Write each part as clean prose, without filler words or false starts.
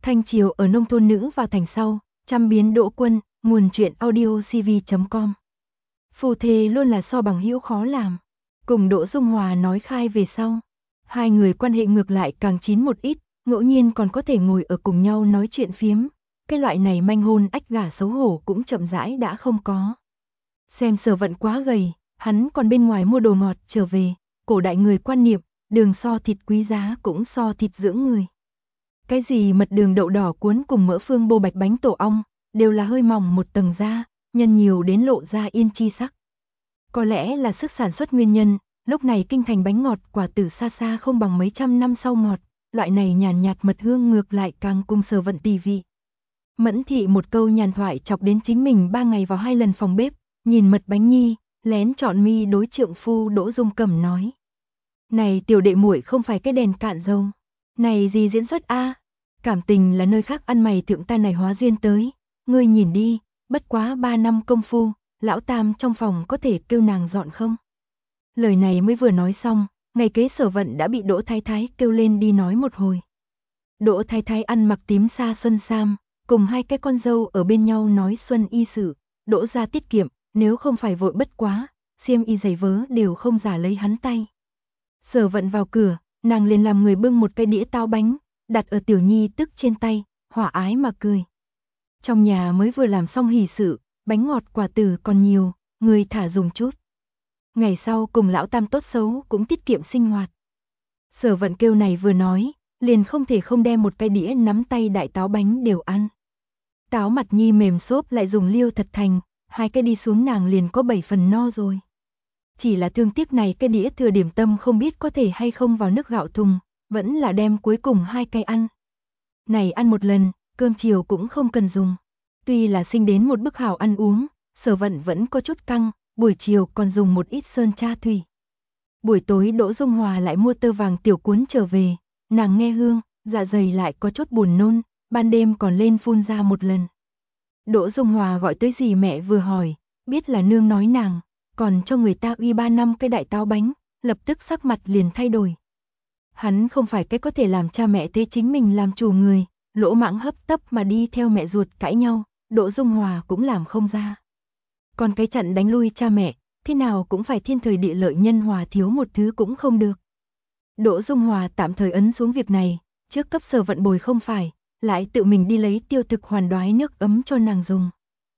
Thanh Triều ở nông thôn nữ vào thành sau, trăm biến Đỗ Quân, nguồn truyện audiocv.com. Phu thê luôn là so bằng hữu khó làm. Cùng Đỗ Dung Hòa nói khai về sau, hai người quan hệ ngược lại càng chín một ít, ngẫu nhiên còn có thể ngồi ở cùng nhau nói chuyện phiếm. Cái loại này manh hôn ách gả xấu hổ cũng chậm rãi đã không có. Xem Sở Vận quá gầy, hắn còn bên ngoài mua đồ ngọt trở về, cổ đại người quan niệm, đường so thịt quý giá cũng so thịt dưỡng người. Cái gì mật đường đậu đỏ cuốn cùng mỡ phương bô bạch bánh tổ ong, đều là hơi mỏng một tầng da, nhân nhiều đến lộ ra yên chi sắc. Có lẽ là sức sản xuất nguyên nhân, lúc này kinh thành bánh ngọt quả tử xa xa không bằng mấy trăm năm sau ngọt, loại này nhàn nhạt mật hương ngược lại càng cùng Sở Vận tỳ vị. Mẫn thị một câu nhàn thoại chọc đến chính mình 3 ngày vào 2 lần phòng bếp, nhìn mật bánh nhi, lén chọn mi đối trượng phu Đỗ Dung Cẩm nói. Này tiểu đệ muội không phải cái đèn cạn dầu, này gì diễn xuất a? Cảm tình là nơi khác ăn mày thượng ta này hóa duyên tới, ngươi nhìn đi, bất quá 3 năm công phu, lão tam trong phòng có thể kêu nàng dọn không? Lời này mới vừa nói xong, ngày kế Sở Vận đã bị Đỗ Thái Thái kêu lên đi nói một hồi. Đỗ Thái Thái ăn mặc tím sa xuân sam, cùng hai cái con dâu ở bên nhau nói xuân y sự, Đỗ gia tiết kiệm, nếu không phải vội bất quá, xiêm y giày vớ đều không giả lấy hắn tay. Sở Vận vào cửa, nàng liền làm người bưng một cái đĩa táo bánh, đặt ở Tiểu Nhi tức trên tay, hỏa ái mà cười. Trong nhà mới vừa làm xong hỷ sự, bánh ngọt quả tử còn nhiều, người thả dùng chút. Ngày sau cùng lão tam tốt xấu cũng tiết kiệm sinh hoạt. Sở Vận kêu này vừa nói, liền không thể không đem một cái đĩa nắm tay đại táo bánh đều ăn. Táo mặt nhi mềm xốp lại dùng liêu thật thành, hai cái đi xuống nàng liền có 7 phần no rồi. Chỉ là thương tiếc này cái đĩa thừa điểm tâm không biết có thể hay không vào nước gạo thùng, vẫn là đem cuối cùng 2 cái ăn. Này ăn một lần, cơm chiều cũng không cần dùng. Tuy là sinh đến một bức hảo ăn uống, Sở Vận vẫn có chút căng, buổi chiều còn dùng một ít sơn tra thủy. Buổi tối Đỗ Dung Hòa lại mua tơ vàng tiểu cuốn trở về, nàng nghe hương, dạ dày lại có chút buồn nôn, ban đêm còn lên phun ra một lần. Đỗ Dung Hòa gọi tới dì mẹ vừa hỏi, biết là nương nói nàng, còn cho người ta uy 3 năm cái đại táo bánh, lập tức sắc mặt liền thay đổi. Hắn không phải cái có thể làm cha mẹ thế chính mình làm chủ người, lỗ mãng hấp tấp mà đi theo mẹ ruột cãi nhau, Đỗ Dung Hòa cũng làm không ra. Còn cái trận đánh lui cha mẹ, thế nào cũng phải thiên thời địa lợi nhân hòa thiếu một thứ cũng không được. Đỗ Dung Hòa tạm thời ấn xuống việc này, trước cấp Sở Vận bồi không phải, lại tự mình đi lấy tiêu thực hoàn đoái nước ấm cho nàng dùng.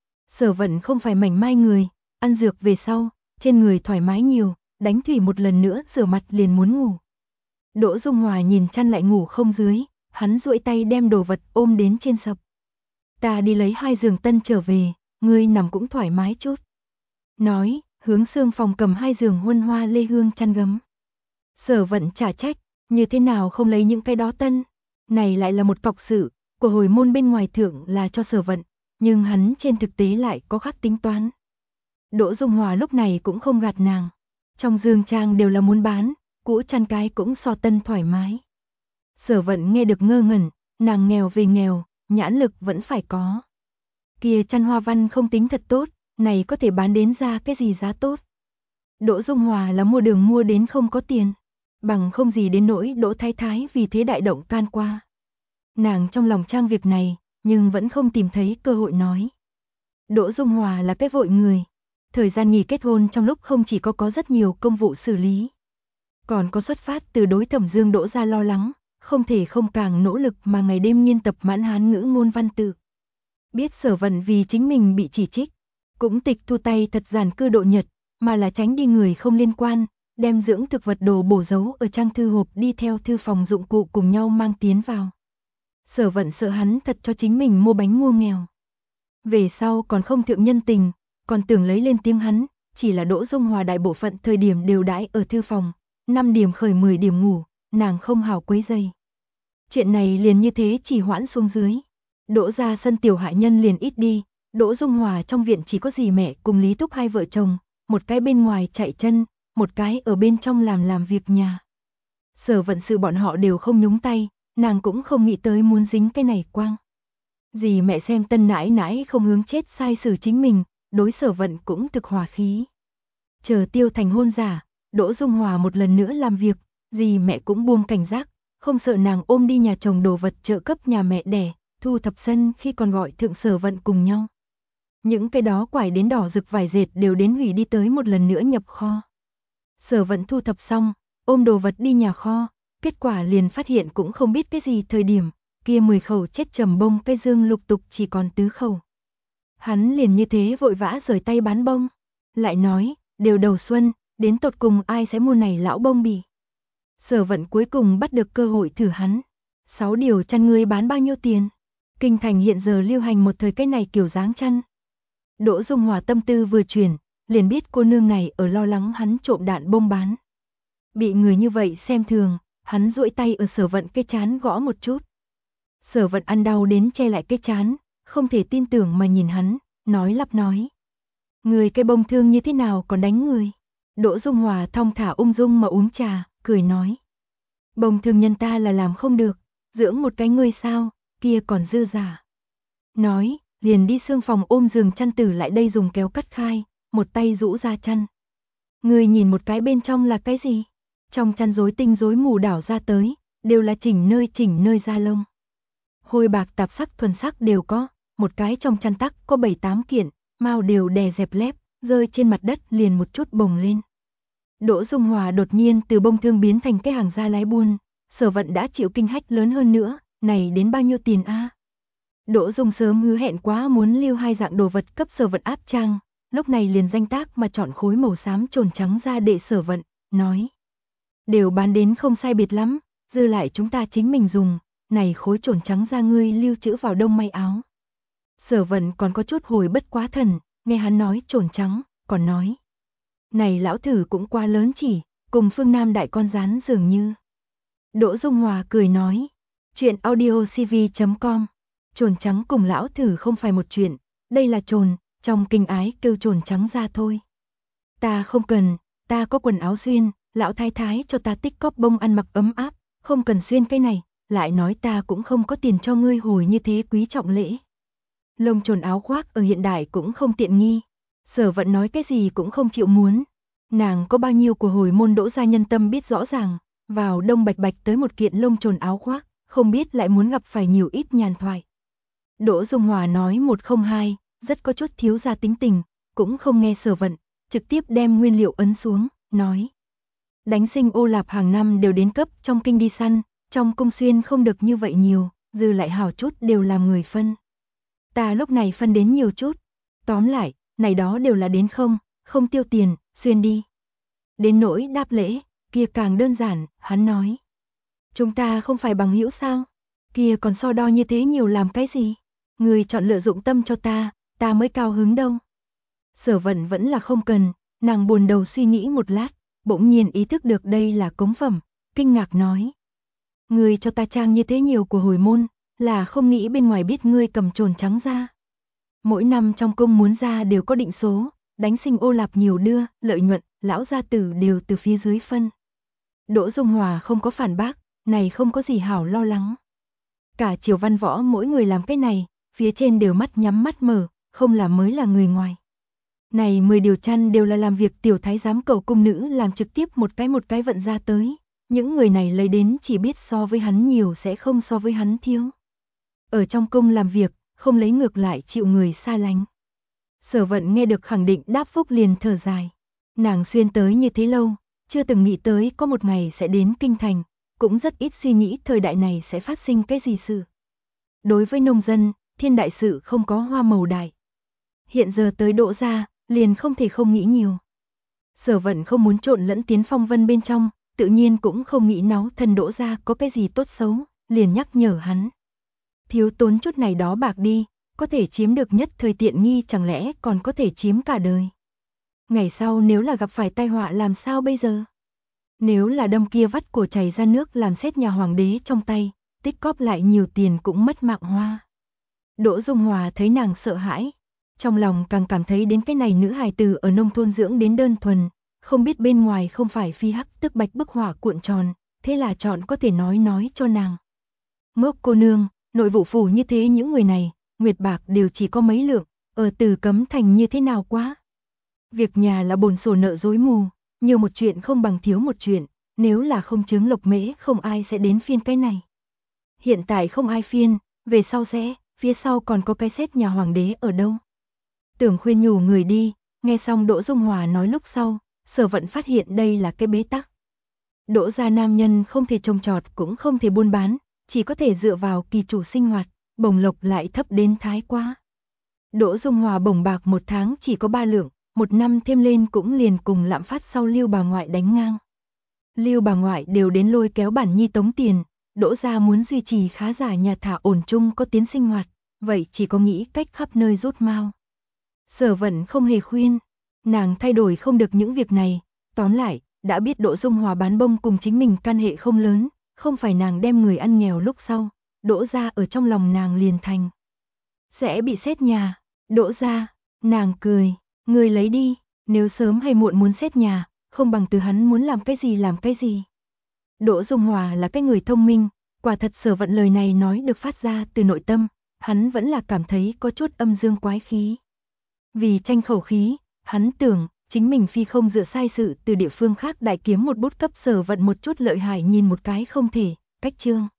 Sở Vận không phải mảnh mai người, ăn dược về sau, trên người thoải mái nhiều, đánh thủy một lần nữa rửa mặt liền muốn ngủ. Đỗ Dung Hòa nhìn chăn lại ngủ không dưới, hắn duỗi tay đem đồ vật ôm đến trên sập. Ta đi lấy 2 giường tân trở về, ngươi nằm cũng thoải mái chút. Nói, hướng xương phòng cầm 2 giường huân hoa lê hương chăn gấm. Sở Vận trả trách, như thế nào không lấy những cái đó tân? Này lại là một cọc sự, của hồi môn bên ngoài thượng là cho Sở Vận, nhưng hắn trên thực tế lại có khác tính toán. Đỗ Dung Hòa lúc này cũng không gạt nàng. Trong giường trang đều là muốn bán, cũ chăn cái cũng so tân thoải mái. Sở Vận nghe được ngơ ngẩn, nàng nghèo về nghèo, nhãn lực vẫn phải có. Kia chăn hoa văn không tính thật tốt, này có thể bán đến ra cái gì giá tốt. Đỗ Dung Hòa là mua đường mua đến không có tiền, bằng không gì đến nỗi Đỗ Thái Thái vì thế đại động can qua. Nàng trong lòng trang việc này, nhưng vẫn không tìm thấy cơ hội nói. Đỗ Dung Hòa là cái vội người. Thời gian nghỉ kết hôn trong lúc không chỉ có rất nhiều công vụ xử lý, còn có xuất phát từ đối Thẩm Dương Đỗ gia lo lắng, không thể không càng nỗ lực mà ngày đêm nghiên tập mãn Hán ngữ ngôn văn tự. Biết Sở Vận vì chính mình bị chỉ trích, cũng tịch thu tay thật giản cư độ nhật, mà là tránh đi người không liên quan, đem dưỡng thực vật đồ bổ giấu ở trang thư hộp đi theo thư phòng dụng cụ cùng nhau mang tiến vào. Sở Vận sợ hắn thật cho chính mình mua bánh ngô nghèo. Về sau còn không thượng nhân tình, còn tưởng lấy lên tiếng hắn, chỉ là Đỗ Dung Hòa đại bộ phận thời điểm đều đãi ở thư phòng, 5 điểm khởi 10 điểm ngủ, nàng không hào quấy rầy. Chuyện này liền như thế chỉ hoãn xuống dưới. Đỗ gia sân tiểu hạ nhân liền ít đi, Đỗ Dung Hòa trong viện chỉ có dì mẹ cùng Lý Thúc 2 vợ chồng, một cái bên ngoài chạy chân, một cái ở bên trong làm việc nhà. Sở Vận sự bọn họ đều không nhúng tay, nàng cũng không nghĩ tới muốn dính cái này quang. Dì mẹ xem tân nãi nãi không hướng chết sai xử chính mình, đối Sở Vận cũng thực hòa khí. Chờ Tiêu Thành hôn giả, Đỗ Dung Hòa một lần nữa làm việc, dì mẹ cũng buông cảnh giác, không sợ nàng ôm đi nhà chồng đồ vật trợ cấp nhà mẹ đẻ, thu thập sân khi còn gọi thượng Sở Vận cùng nhau. Những cái đó quải đến đỏ rực vải dệt đều đến hủy đi tới một lần nữa nhập kho. Sở Vận thu thập xong, ôm đồ vật đi nhà kho, kết quả liền phát hiện cũng không biết cái gì thời điểm, kia 10 khẩu chết trầm bông cây dương lục tục chỉ còn 4 khẩu. Hắn liền như thế vội vã rời tay bán bông, lại nói, đều đầu xuân, đến tột cùng ai sẽ mua này lão bông bì. Sở Vận cuối cùng bắt được cơ hội thử hắn. 6 điều chăn ngươi bán bao nhiêu tiền? Kinh thành hiện giờ lưu hành một thời cái này kiểu dáng chăn. Đỗ Dung Hòa tâm tư vừa chuyển, liền biết cô nương này ở lo lắng hắn trộm đạn bông bán. Bị người như vậy xem thường, hắn duỗi tay ở Sở Vận cái chán gõ một chút. Sở Vận ăn đau đến che lại cái chán, không thể tin tưởng mà nhìn hắn, nói lắp nói. Người cái bông thương như thế nào còn đánh người? Đỗ Dung Hòa thong thả ung dung mà uống trà, cười nói. Bông thương nhân ta là làm không được, dưỡng một cái ngươi sao, kia còn dư giả. Nói, liền đi xương phòng ôm giường chăn tử lại đây dùng kéo cắt khai, một tay rũ ra chăn. Ngươi nhìn một cái bên trong là cái gì? Trong chăn rối tinh rối mù đảo ra tới, đều là chỉnh nơi da lông. Hôi bạc tạp sắc thuần sắc đều có, một cái trong chăn tắc có 7-8 kiện, mao đều đè dẹp lép, rơi trên mặt đất liền một chút bồng lên. Đỗ Dung Hòa đột nhiên từ bông thương biến thành cái hàng gia lái buôn, Sở Vận đã chịu kinh hách lớn hơn nữa, này đến bao nhiêu tiền a? Đỗ Dung sớm hứa hẹn quá muốn lưu 2 dạng đồ vật cấp Sở Vận áp trang, lúc này liền danh tác mà chọn khối màu xám trồn trắng ra để Sở Vận, nói. Đều bán đến không sai biệt lắm, dư lại chúng ta chính mình dùng, này khối trồn trắng ra ngươi lưu trữ vào đông may áo. Sở Vận còn có chút hồi bất quá thần, nghe hắn nói trồn trắng, còn nói. Này lão thử cũng quá lớn chỉ, cùng phương Nam đại con rán dường như. Đỗ Dung Hòa cười nói, chuyện audiocv.com, trồn trắng cùng lão thử không phải một chuyện, đây là trồn, trong kinh ái kêu trồn trắng ra thôi. Ta không cần, ta có quần áo xuyên, lão thái thái cho ta tích cóp bông ăn mặc ấm áp, không cần xuyên cái này, lại nói ta cũng không có tiền cho ngươi hồi như thế quý trọng lễ. Lông trồn áo khoác ở hiện đại cũng không tiện nghi, Sở Vận nói cái gì cũng không chịu muốn. Nàng có bao nhiêu của hồi môn Đỗ gia nhân tâm biết rõ ràng, vào đông bạch bạch tới một kiện lông trồn áo khoác, không biết lại muốn gặp phải nhiều ít nhàn thoại. Đỗ Dung Hòa nói 102, rất có chút thiếu gia tính tình, cũng không nghe Sở Vận, trực tiếp đem nguyên liệu ấn xuống, nói. Đánh sinh ô lạp hàng năm đều đến cấp trong kinh đi săn, trong cung xuyên không được như vậy nhiều, dư lại hảo chút đều làm người phân. Ta lúc này phân đến nhiều chút, tóm lại, này đó đều là đến không tiêu tiền, xuyên đi. Đến nỗi đáp lễ, kia càng đơn giản, hắn nói. Chúng ta không phải bằng hữu sao? Kia còn so đo như thế nhiều làm cái gì? Người chọn lựa dụng tâm cho ta mới cao hứng đâu. Sở Vận vẫn là không cần, nàng buồn đầu suy nghĩ một lát, bỗng nhiên ý thức được đây là cống phẩm, kinh ngạc nói. Người cho ta trang như thế nhiều của hồi môn, là không nghĩ bên ngoài biết ngươi cầm trồn trắng ra. Mỗi năm trong cung muốn ra đều có định số, đánh sinh ô lạp nhiều đưa, lợi nhuận, lão gia tử đều từ phía dưới phân. Đỗ Dung Hòa không có phản bác, này không có gì hảo lo lắng. Cả triều văn võ mỗi người làm cái này, phía trên đều mắt nhắm mắt mở, không là mới là người ngoài. Này 10 điều chăn đều là làm việc tiểu thái giám cầu cung nữ làm trực tiếp một cái vận ra tới. Những người này lấy đến chỉ biết so với hắn nhiều sẽ không so với hắn thiếu. Ở trong cung làm việc, không lấy ngược lại chịu người xa lánh. Sở Vận nghe được khẳng định đáp phúc liền thở dài. Nàng xuyên tới như thế lâu, chưa từng nghĩ tới có một ngày sẽ đến kinh thành, cũng rất ít suy nghĩ thời đại này sẽ phát sinh cái gì sự. Đối với nông dân, thiên đại sự không có hoa màu đại. Hiện giờ tới Đỗ gia, liền không thể không nghĩ nhiều. Sở Vận không muốn trộn lẫn tiến phong vân bên trong, tự nhiên cũng không nghĩ náo thân Đỗ gia có cái gì tốt xấu, liền nhắc nhở hắn. Thiếu tốn chút này đó bạc đi, có thể chiếm được nhất thời tiện nghi chẳng lẽ còn có thể chiếm cả đời. Ngày sau nếu là gặp phải tai họa làm sao bây giờ? Nếu là đâm kia vắt cổ chảy ra nước làm xét nhà hoàng đế trong tay, tích cóp lại nhiều tiền cũng mất mạng hoa. Đỗ Dung Hòa thấy nàng sợ hãi, trong lòng càng cảm thấy đến cái này nữ hài tử ở nông thôn dưỡng đến đơn thuần, không biết bên ngoài không phải phi hắc tức bạch bức hỏa cuộn tròn, thế là chọn có thể nói cho nàng. Mốc cô nương, nội vụ phủ như thế những người này, nguyệt bạc đều chỉ có mấy lượng, ở Từ Cấm Thành như thế nào quá. Việc nhà là bồn sổ nợ rối mù, nhiều một chuyện không bằng thiếu một chuyện, nếu là không chứng Lộc Mễ không ai sẽ đến phiên cái này. Hiện tại không ai phiên, về sau sẽ, phía sau còn có cái xét nhà hoàng đế ở đâu. Tưởng khuyên nhủ người đi, nghe xong Đỗ Dung Hòa nói lúc sau, Sở Vận phát hiện đây là cái bế tắc. Đỗ gia nam nhân không thể trồng trọt cũng không thể buôn bán, chỉ có thể dựa vào kỳ chủ sinh hoạt, bổng lộc lại thấp đến thái quá. Đỗ Dung Hòa bổng bạc một tháng chỉ có 3 lượng, một năm thêm lên cũng liền cùng lạm phát sau Lưu bà ngoại đánh ngang. Lưu bà ngoại đều đến lôi kéo bản nhi tống tiền, Đỗ gia muốn duy trì khá giả nhà thả ổn chung có tiến sinh hoạt, vậy chỉ có nghĩ cách khắp nơi rút mao. Sở Vận không hề khuyên, nàng thay đổi không được những việc này, tóm lại, đã biết Đỗ Dung Hòa bán bông cùng chính mình can hệ không lớn, không phải nàng đem người ăn nghèo lúc sau, Đỗ gia ở trong lòng nàng liền thành. Sẽ bị xét nhà, Đỗ gia, nàng cười, người lấy đi, nếu sớm hay muộn muốn xét nhà, không bằng từ hắn muốn làm cái gì. Đỗ Dung Hòa là cái người thông minh, quả thật Sở Vận lời này nói được phát ra từ nội tâm, hắn vẫn là cảm thấy có chút âm dương quái khí. Vì tranh khẩu khí, hắn tưởng, chính mình phi không dựa sai sự từ địa phương khác đại kiếm một bút cấp Sở Vận một chút lợi hại nhìn một cái không thể, cách chương.